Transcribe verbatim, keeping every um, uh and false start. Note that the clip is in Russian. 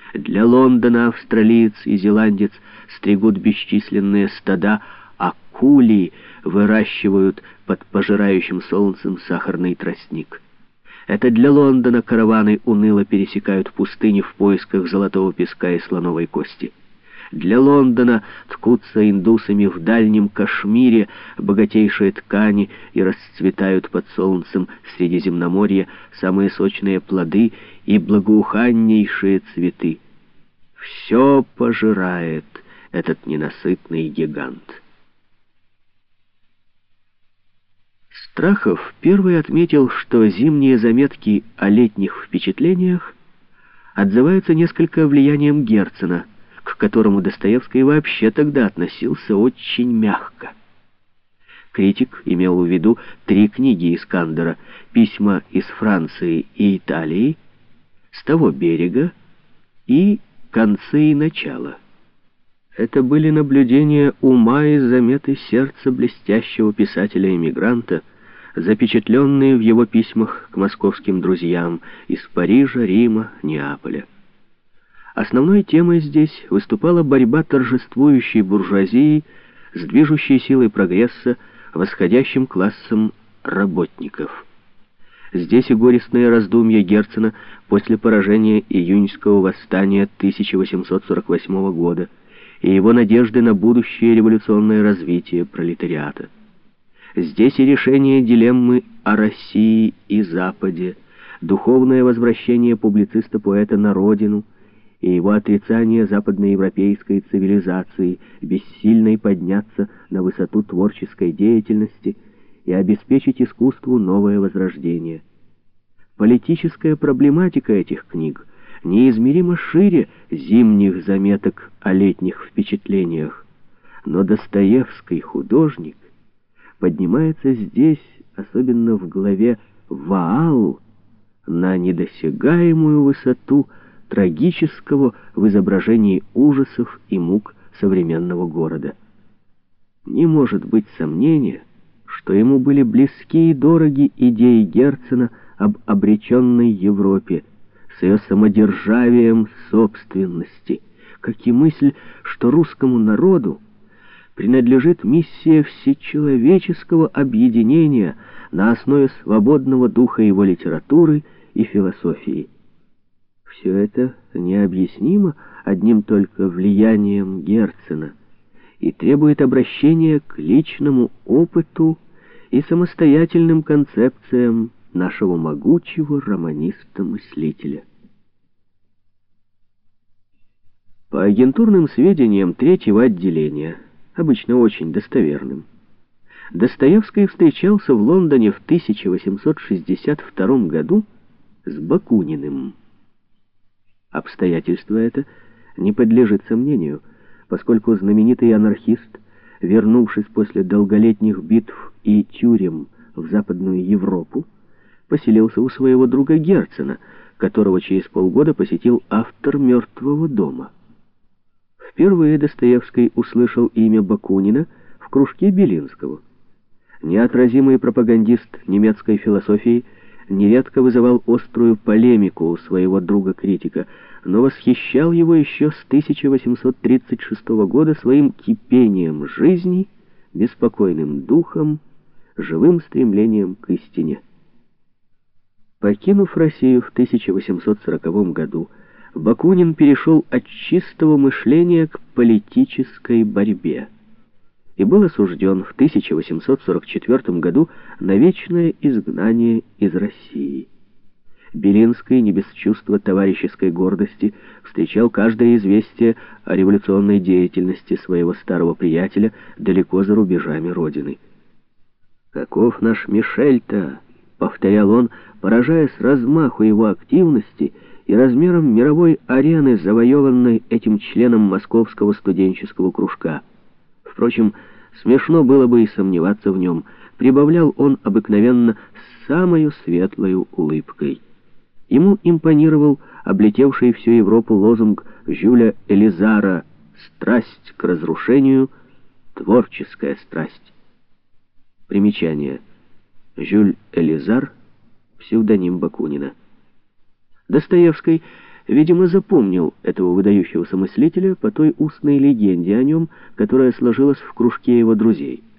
Для Лондона австралиец и зеландец стригут бесчисленные стада, а кули выращивают под пожирающим солнцем сахарный тростник. Это для Лондона караваны уныло пересекают пустыни в поисках золотого песка и слоновой кости. Для Лондона ткутся индусами в дальнем Кашмире богатейшие ткани и расцветают под солнцем Средиземноморья самые сочные плоды и благоуханнейшие цветы. Все пожирает этот ненасытный гигант. Страхов первый отметил, что зимние заметки о летних впечатлениях отзываются несколько влиянием Герцена, к которому Достоевский вообще тогда относился очень мягко. Критик имел в виду три книги Искандера: «Письма из Франции и Италии», «С того берега» и «Концы и начало». Это были наблюдения ума и заметы сердца блестящего писателя-эмигранта, запечатленные в его письмах к московским друзьям из Парижа, Рима, Неаполя. Основной темой здесь выступала борьба торжествующей буржуазии с движущей силой прогресса восходящим классом работников. Здесь и горестные раздумья Герцена после поражения июньского восстания тысяча восемьсот сорок восьмого года и его надежды на будущее революционное развитие пролетариата. Здесь и решение дилеммы о России и Западе, духовное возвращение публициста-поэта на родину и его отрицание западноевропейской цивилизации, бессильной подняться на высоту творческой деятельности и обеспечить искусству новое возрождение. Политическая проблематика этих книг неизмеримо шире зимних заметок о летних впечатлениях, но Достоевский, художник, поднимается здесь, особенно в главе «Ваал», на недосягаемую высоту трагического в изображении ужасов и мук современного города. Не может быть сомнения, что ему были близки и дороги идеи Герцена об обреченной Европе, с ее самодержавием собственности, как и мысль, что русскому народу принадлежит миссия всечеловеческого объединения на основе свободного духа его литературы и философии. Все это необъяснимо одним только влиянием Герцена и требует обращения к личному опыту и самостоятельным концепциям нашего могучего романиста-мыслителя. По агентурным сведениям третьего отделения, обычно очень достоверным, Достоевский встречался в Лондоне в тысяча восемьсот шестьдесят втором году с Бакуниным. Обстоятельство это не подлежит сомнению, поскольку знаменитый анархист, вернувшись после долголетних битв и тюрем в Западную Европу, поселился у своего друга Герцена, которого через полгода посетил автор «Мертвого дома». Впервые Достоевский услышал имя Бакунина в кружке Белинского. Неотразимый пропагандист немецкой философии нередко вызывал острую полемику у своего друга-критика, но восхищал его еще с тысяча восемьсот тридцать шестого года своим кипением жизни, беспокойным духом, живым стремлением к истине. Покинув Россию в тысяча восемьсот сороковом году, Бакунин перешел от чистого мышления к политической борьбе и был осужден в тысяча восемьсот сорок четвёртом году на вечное изгнание из России. Белинский, не без чувства товарищеской гордости, встречал каждое известие о революционной деятельности своего старого приятеля далеко за рубежами родины. «Каков наш Мишель-то?» — повторял он, поражаясь размаху его активности и размером мировой арены, завоеванной этим членом московского студенческого кружка. Впрочем, смешно было бы и сомневаться в нем, прибавлял он обыкновенно с самою светлою улыбкой. Ему импонировал облетевший всю Европу лозунг Жюля Элизара «Страсть к разрушению, творческая страсть». Примечание. Жюль Элизар, псевдоним Бакунина. Достоевский видимо, запомнил этого выдающегося мыслителя по той устной легенде о нем, которая сложилась в кружке его друзей.